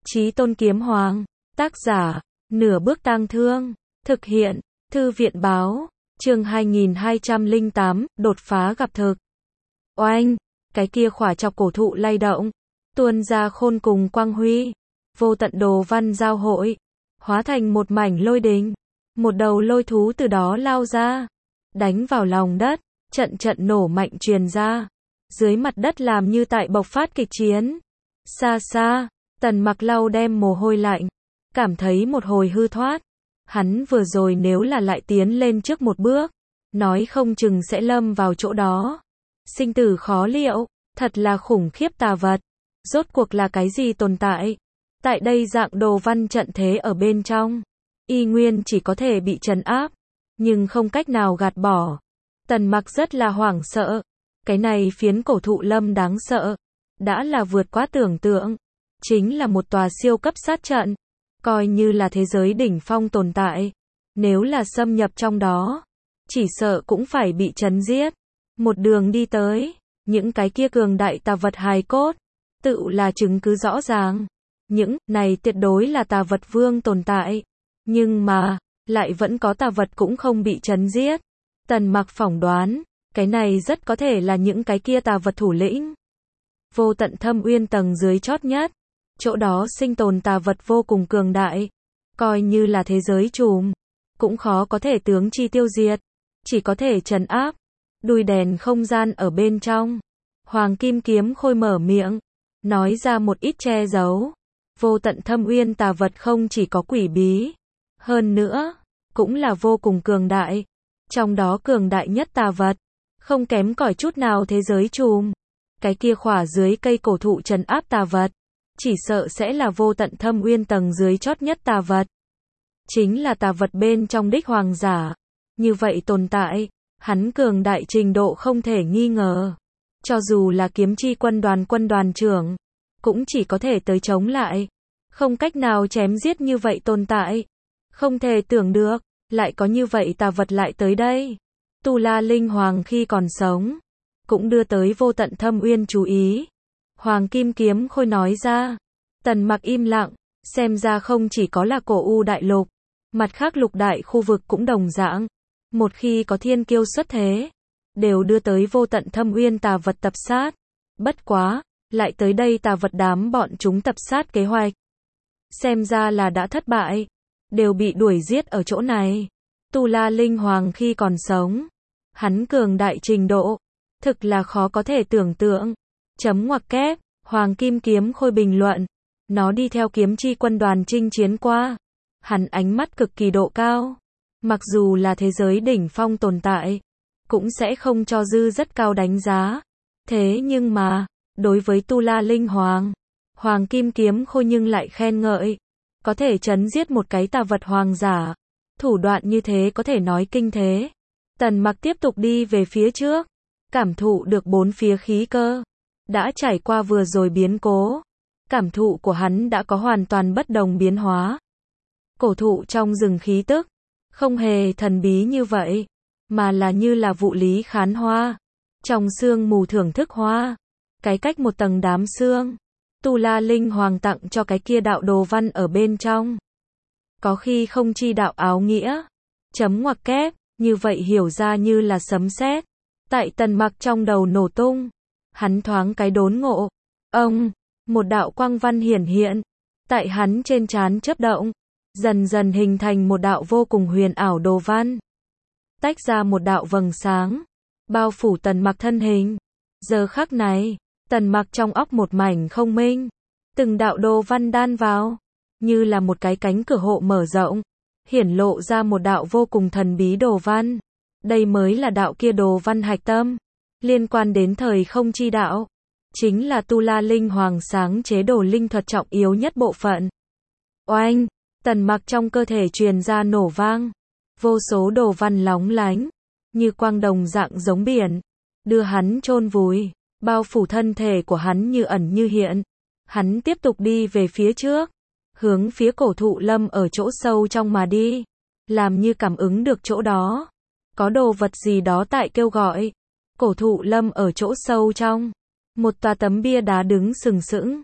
Chí Tôn Kiếm Hoàng. Tác giả, Nửa Bước Tang Thương. Thực hiện, Thư viện Báo. Chương 2208, đột phá gặp thực. Oanh, cái kia khỏa chọc cổ thụ lay động, tuôn ra khôn cùng quang huy. Vô tận đồ văn giao hội, hóa thành một mảnh lôi đình. Một đầu lôi thú từ đó lao ra, đánh vào lòng đất, trận trận nổ mạnh truyền ra. Dưới mặt đất làm như tại bộc phát kịch chiến. Xa xa, Tần Mặc lau đem mồ hôi lạnh, cảm thấy một hồi hư thoát. Hắn vừa rồi nếu là lại tiến lên trước một bước, nói không chừng sẽ lâm vào chỗ đó. Sinh tử khó liệu, thật là khủng khiếp tà vật. Rốt cuộc là cái gì tồn tại? Tại đây dạng đồ văn trận thế ở bên trong, y nguyên chỉ có thể bị trấn áp, nhưng không cách nào gạt bỏ. Tần Mặc rất là hoảng sợ. Cái này phiến cổ thụ lâm đáng sợ, đã là vượt quá tưởng tượng. Chính là một tòa siêu cấp sát trận, coi như là thế giới đỉnh phong tồn tại. Nếu là xâm nhập trong đó, chỉ sợ cũng phải bị trấn giết. Một đường đi tới, những cái kia cường đại tà vật hài cốt, tự là chứng cứ rõ ràng. Những này tuyệt đối là tà vật vương tồn tại. Nhưng mà, lại vẫn có tà vật cũng không bị trấn giết. Tần Mặc phỏng đoán, cái này rất có thể là những cái kia tà vật thủ lĩnh. Vô tận thâm uyên tầng dưới chót nhất, chỗ đó sinh tồn tà vật vô cùng cường đại. Coi như là thế giới trùm, cũng khó có thể tướng chi tiêu diệt, chỉ có thể trấn áp. Đuôi đèn không gian ở bên trong, Hoàng Kim Kiếm Khôi mở miệng, nói ra một ít che giấu. Vô tận thâm uyên tà vật không chỉ có quỷ bí, hơn nữa, cũng là vô cùng cường đại. Trong đó cường đại nhất tà vật, không kém cỏi chút nào thế giới trùm. Cái kia khỏa dưới cây cổ thụ trấn áp tà vật, chỉ sợ sẽ là vô tận thâm uyên tầng dưới chót nhất tà vật. Chính là tà vật bên trong đích hoàng giả. Như vậy tồn tại, hắn cường đại trình độ không thể nghi ngờ. Cho dù là kiếm chi quân đoàn trưởng, cũng chỉ có thể tới chống lại. Không cách nào chém giết như vậy tồn tại. Không thể tưởng được, lại có như vậy tà vật lại tới đây. Tu La Linh Hoàng khi còn sống, cũng đưa tới vô tận thâm uyên chú ý. Hoàng Kim Kiếm Khôi nói ra. Tần Mặc im lặng, xem ra không chỉ có là cổ U đại lục, mặt khác lục đại khu vực cũng đồng dạng. Một khi có thiên kiêu xuất thế, đều đưa tới vô tận thâm uyên tà vật tập sát. Bất quá, lại tới đây tà vật đám bọn chúng tập sát kế hoạch, xem ra là đã thất bại, đều bị đuổi giết ở chỗ này. Tu La Linh Hoàng khi còn sống, hắn cường đại trình độ, thực là khó có thể tưởng tượng. Chấm ngoặc kép, Hoàng Kim Kiếm Khôi bình luận, nó đi theo kiếm chi quân đoàn chinh chiến qua. Hắn ánh mắt cực kỳ độ cao. Mặc dù là thế giới đỉnh phong tồn tại, cũng sẽ không cho dư rất cao đánh giá. Thế nhưng mà, đối với Tu La Linh Hoàng, Hoàng Kim Kiếm Khôi nhưng lại khen ngợi. Có thể trấn giết một cái tà vật hoàng giả. Thủ đoạn như thế có thể nói kinh thế. Tần Mặc tiếp tục đi về phía trước, cảm thụ được bốn phía khí cơ. Đã trải qua vừa rồi biến cố, cảm thụ của hắn đã có hoàn toàn bất đồng biến hóa. Cổ thụ trong rừng khí tức, không hề thần bí như vậy, mà là như là vụ lý khán hoa. Trong sương mù thưởng thức hoa, cái cách một tầng đám sương. Tu La Linh Hoàng tặng cho cái kia đạo đồ văn ở bên trong. Có khi không chi đạo áo nghĩa. Chấm ngoặc kép, như vậy hiểu ra như là sấm sét. Tại Tần Mặc trong đầu nổ tung. Hắn thoáng cái đốn ngộ. Ông, một đạo quang văn hiển hiện. Tại hắn trên trán chớp động. Dần dần hình thành một đạo vô cùng huyền ảo đồ văn. Tách ra một đạo vầng sáng. Bao phủ Tần Mặc thân hình. Giờ khắc này, Tần Mặc trong óc một mảnh không minh. Từng đạo đồ văn đan vào, như là một cái cánh cửa hộ mở rộng, hiển lộ ra một đạo vô cùng thần bí đồ văn. Đây mới là đạo kia đồ văn hạch tâm, liên quan đến thời không chi đạo. Chính là Tu La Linh Hoàng sáng chế đồ linh thuật trọng yếu nhất bộ phận. Oanh, Tần Mặc trong cơ thể truyền ra nổ vang. Vô số đồ văn lóng lánh, như quang đồng dạng giống biển, đưa hắn chôn vùi. Bao phủ thân thể của hắn như ẩn như hiện. Hắn tiếp tục đi về phía trước, hướng phía cổ thụ lâm ở chỗ sâu trong mà đi. Làm như cảm ứng được chỗ đó, có đồ vật gì đó tại kêu gọi. Cổ thụ lâm ở chỗ sâu trong, một tòa tấm bia đá đứng sừng sững.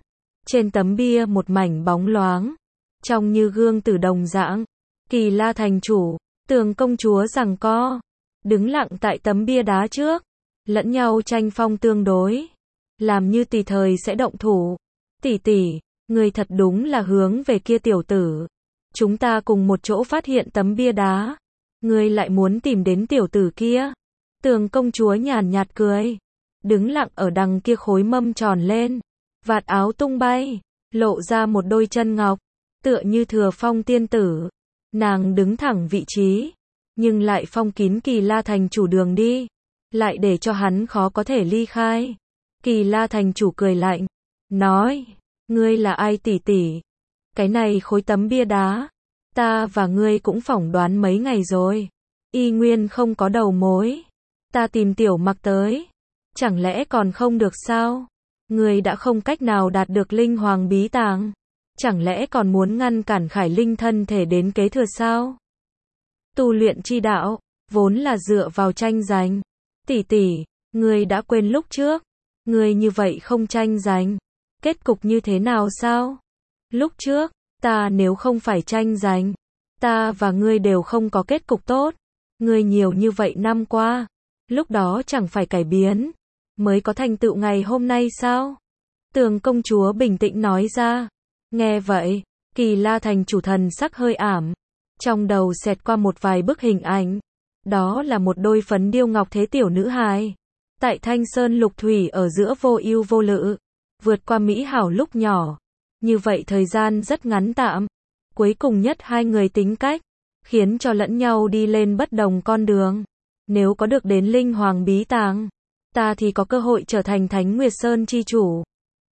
Trên tấm bia một mảnh bóng loáng, trông như gương tử đồng dạng. Kỳ La thành chủ, Tường công chúa giằng co, đứng lặng tại tấm bia đá trước, lẫn nhau tranh phong tương đối, làm như tùy thời sẽ động thủ. Tỷ tỷ, người thật đúng là hướng về kia tiểu tử. Chúng ta cùng một chỗ phát hiện tấm bia đá, ngươi lại muốn tìm đến tiểu tử kia. Tường công chúa nhàn nhạt cười, đứng lặng ở đằng kia khối mâm tròn lên, vạt áo tung bay, lộ ra một đôi chân ngọc, tựa như thừa phong tiên tử. Nàng đứng thẳng vị trí, nhưng lại phong kín Kỳ La thành chủ đường đi, lại để cho hắn khó có thể ly khai. Kỳ La thành chủ cười lạnh, nói, ngươi là ai tỷ tỷ? Cái này khối tấm bia đá, ta và ngươi cũng phỏng đoán mấy ngày rồi, y nguyên không có đầu mối. Ta tìm Tiểu Mặc tới, chẳng lẽ còn không được sao? Ngươi đã không cách nào đạt được linh hoàng bí tàng, chẳng lẽ còn muốn ngăn cản Khải Linh thân thể đến kế thừa sao? Tu luyện chi đạo, vốn là dựa vào tranh giành. Tỷ tỷ, ngươi đã quên lúc trước, ngươi như vậy không tranh giành, kết cục như thế nào sao? Lúc trước, ta nếu không phải tranh giành, ta và ngươi đều không có kết cục tốt. Ngươi nhiều như vậy năm qua, lúc đó chẳng phải cải biến, mới có thành tựu ngày hôm nay sao? Tường công chúa bình tĩnh nói ra. Nghe vậy, Kỳ La thành chủ thần sắc hơi ảm, trong đầu xẹt qua một vài bức hình ảnh. Đó là một đôi phấn điêu ngọc thế tiểu nữ hài, tại Thanh Sơn Lục Thủy ở giữa vô ưu vô lự, vượt qua mỹ hảo lúc nhỏ. Như vậy thời gian rất ngắn tạm, cuối cùng nhất hai người tính cách, khiến cho lẫn nhau đi lên bất đồng con đường. Nếu có được đến linh hoàng bí tàng, ta thì có cơ hội trở thành Thánh Nguyệt Sơn chi chủ.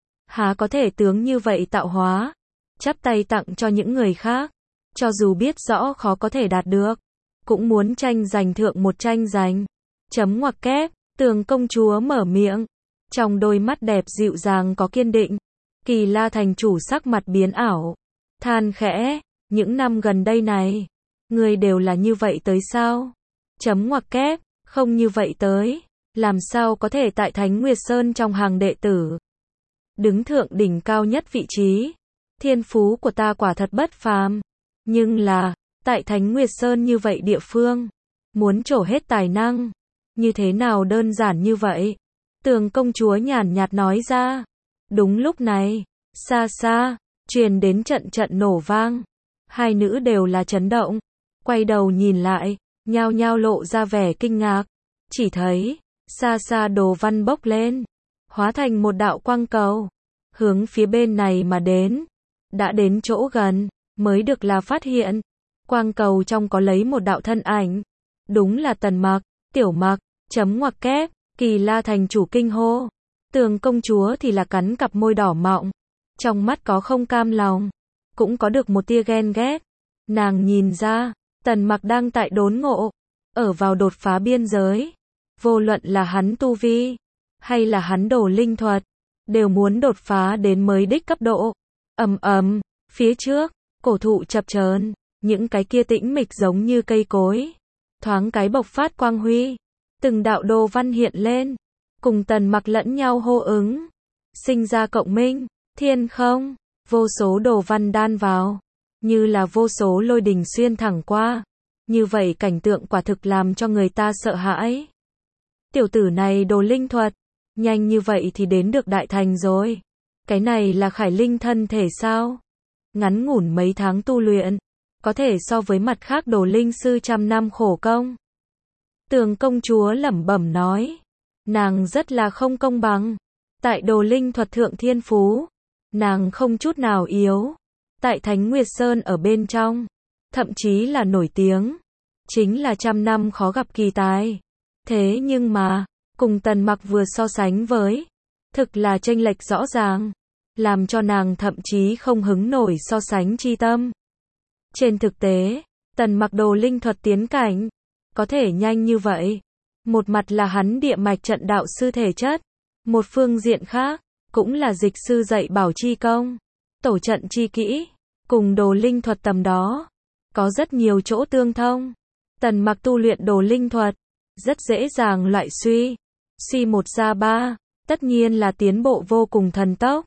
Há có thể tướng như vậy tạo hóa, chắp tay tặng cho những người khác, cho dù biết rõ khó có thể đạt được, cũng muốn tranh giành thượng một tranh giành. Chấm ngoặc kép, Tường công chúa mở miệng, trong đôi mắt đẹp dịu dàng có kiên định. Kỳ La thành chủ sắc mặt biến ảo, than khẽ, những năm gần đây này, ngươi đều là như vậy tới sao? Chấm ngoặc kép, không như vậy tới, làm sao có thể tại Thánh Nguyệt Sơn trong hàng đệ tử đứng thượng đỉnh cao nhất vị trí. Thiên phú của ta quả thật bất phàm, nhưng là, tại Thánh Nguyệt Sơn như vậy địa phương, muốn trổ hết tài năng, như thế nào đơn giản như vậy? Tường công chúa nhàn nhạt nói ra. Đúng lúc này, xa xa, truyền đến trận trận nổ vang. Hai nữ đều là chấn động, quay đầu nhìn lại, nhao nhao lộ ra vẻ kinh ngạc. Chỉ thấy, xa xa đồ văn bốc lên, hóa thành một đạo quang cầu, hướng phía bên này mà đến. Đã đến chỗ gần, mới được là phát hiện, quang cầu trong có lấy một đạo thân ảnh. Đúng là Tần Mặc, Tiểu Mặc, chấm ngoặc kép, Kỳ La thành chủ kinh hô. Tường công chúa thì là cắn cặp môi đỏ mọng, trong mắt có không cam lòng, cũng có được một tia ghen ghét. Nàng nhìn ra, Tần Mặc đang tại đốn ngộ, ở vào đột phá biên giới. Vô luận là hắn tu vi, hay là hắn đồ linh thuật, đều muốn đột phá đến mới đích cấp độ. Ầm ầm, phía trước, cổ thụ chập chờn, những cái kia tĩnh mịch giống như cây cối, thoáng cái bộc phát quang huy, từng đạo đồ văn hiện lên, cùng Tần Mặc lẫn nhau hô ứng, sinh ra cộng minh. Thiên không, vô số đồ văn đan vào, như là vô số lôi đình xuyên thẳng qua. Như vậy cảnh tượng quả thực làm cho người ta sợ hãi. Tiểu tử này đồ linh thuật, nhanh như vậy thì đến được đại thành rồi. Cái này là Khải Linh thân thể sao? Ngắn ngủn mấy tháng tu luyện, có thể so với mặt khác đồ linh sư trăm năm khổ công. Tường công chúa lẩm bẩm nói, nàng rất là không công bằng. Tại đồ linh thuật thượng thiên phú, nàng không chút nào yếu. Tại Thánh Nguyệt Sơn ở bên trong, thậm chí là nổi tiếng, chính là trăm năm khó gặp kỳ tài. Thế nhưng mà, cùng Tần Mặc vừa so sánh với, thực là chênh lệch rõ ràng, làm cho nàng thậm chí không hứng nổi so sánh chi tâm. Trên thực tế, Tần Mặc đồ linh thuật tiến cảnh, có thể nhanh như vậy. Một mặt là hắn địa mạch trận đạo sư thể chất, một phương diện khác, cũng là dịch sư dạy bảo chi công, tổ trận chi kỹ, cùng đồ linh thuật tầm đó, có rất nhiều chỗ tương thông. Tần Mặc tu luyện đồ linh thuật, rất dễ dàng loại suy một ra ba, tất nhiên là tiến bộ vô cùng thần tốc.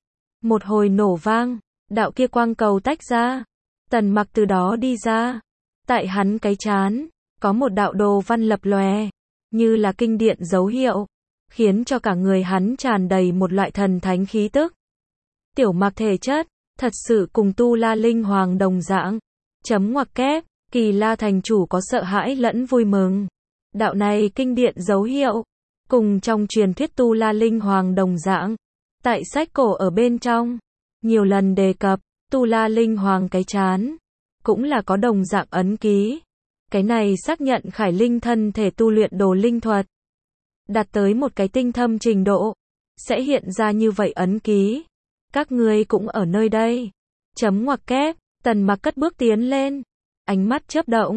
Một hồi nổ vang, đạo kia quang cầu tách ra. Tần Mặc từ đó đi ra. Tại hắn cái trán, có một đạo đồ văn lập lòe, như là kinh điện dấu hiệu, khiến cho cả người hắn tràn đầy một loại thần thánh khí tức. Tiểu Mặc thể chất, thật sự cùng Tu La Linh Hoàng đồng dạng. Chấm ngoặc kép, Kỳ La thành chủ có sợ hãi lẫn vui mừng. Đạo này kinh điện dấu hiệu, cùng trong truyền thuyết Tu La Linh Hoàng đồng dạng. Tại sách cổ ở bên trong, nhiều lần đề cập, Tu La Linh Hoàng cái trán, cũng là có đồng dạng ấn ký. Cái này xác nhận Khải Linh thân thể tu luyện đồ linh thuật, đạt tới một cái tinh thâm trình độ, sẽ hiện ra như vậy ấn ký. Các ngươi cũng ở nơi đây. Chấm ngoặc kép, Tần Mặc cất bước tiến lên, ánh mắt chớp động,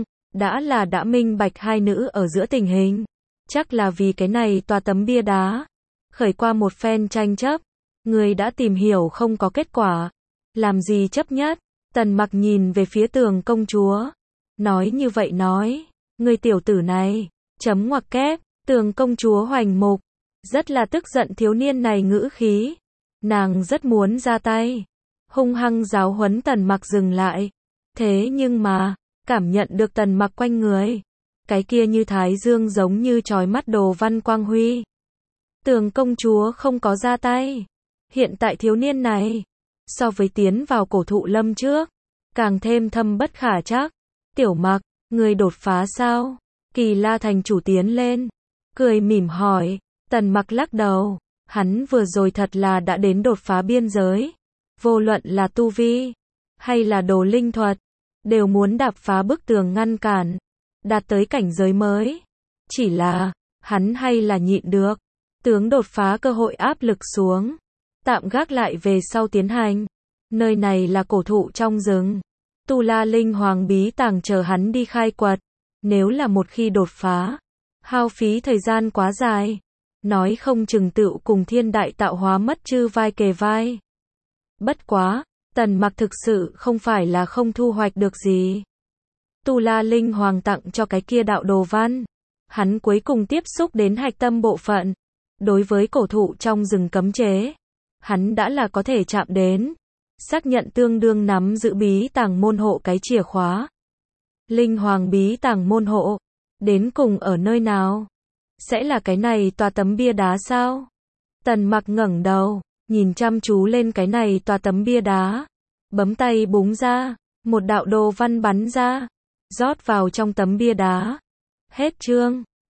đã minh bạch hai nữ ở giữa tình hình. Chắc là vì cái này tòa tấm bia đá, khởi qua một phen tranh chấp. Người đã tìm hiểu không có kết quả, làm gì chấp nhất. Tần Mặc nhìn về phía Tường công chúa, nói như vậy nói, người tiểu tử này, chấm ngoặc kép, Tường công chúa hoành mục, rất là tức giận thiếu niên này ngữ khí. Nàng rất muốn ra tay, hung hăng giáo huấn Tần Mặc dừng lại. Thế nhưng mà, cảm nhận được Tần Mặc quanh người, cái kia như thái dương giống như chói mắt đồ văn quang huy. Tường công chúa không có ra tay. Hiện tại thiếu niên này, so với tiến vào cổ thụ lâm trước, càng thêm thâm bất khả trắc. Tiểu Mặc, người đột phá sao? Kỳ La thành chủ tiến lên, cười mỉm hỏi. Tần Mặc lắc đầu, hắn vừa rồi thật là đã đến đột phá biên giới. Vô luận là tu vi, hay là đồ linh thuật, đều muốn đạp phá bức tường ngăn cản, đạt tới cảnh giới mới. Chỉ là, hắn hay là nhịn được. Tướng đột phá cơ hội áp lực xuống, tạm gác lại về sau tiến hành. Nơi này là cổ thụ trong rừng, Tu La Linh Hoàng bí tàng chờ hắn đi khai quật. Nếu là một khi đột phá, hao phí thời gian quá dài, nói không chừng tựu cùng thiên đại tạo hóa mất chư vai kề vai. Bất quá, Tần Mặc thực sự không phải là không thu hoạch được gì. Tu La Linh Hoàng tặng cho cái kia đạo đồ văn, hắn cuối cùng tiếp xúc đến hạch tâm bộ phận. Đối với cổ thụ trong rừng cấm chế, hắn đã là có thể chạm đến, xác nhận tương đương nắm giữ bí tàng môn hộ cái chìa khóa. Linh Hoàng bí tàng môn hộ, đến cùng ở nơi nào? Sẽ là cái này tòa tấm bia đá sao? Tần Mặc ngẩng đầu, nhìn chăm chú lên cái này tòa tấm bia đá, bấm tay búng ra, một đạo đồ văn bắn ra, rót vào trong tấm bia đá. Hết chương.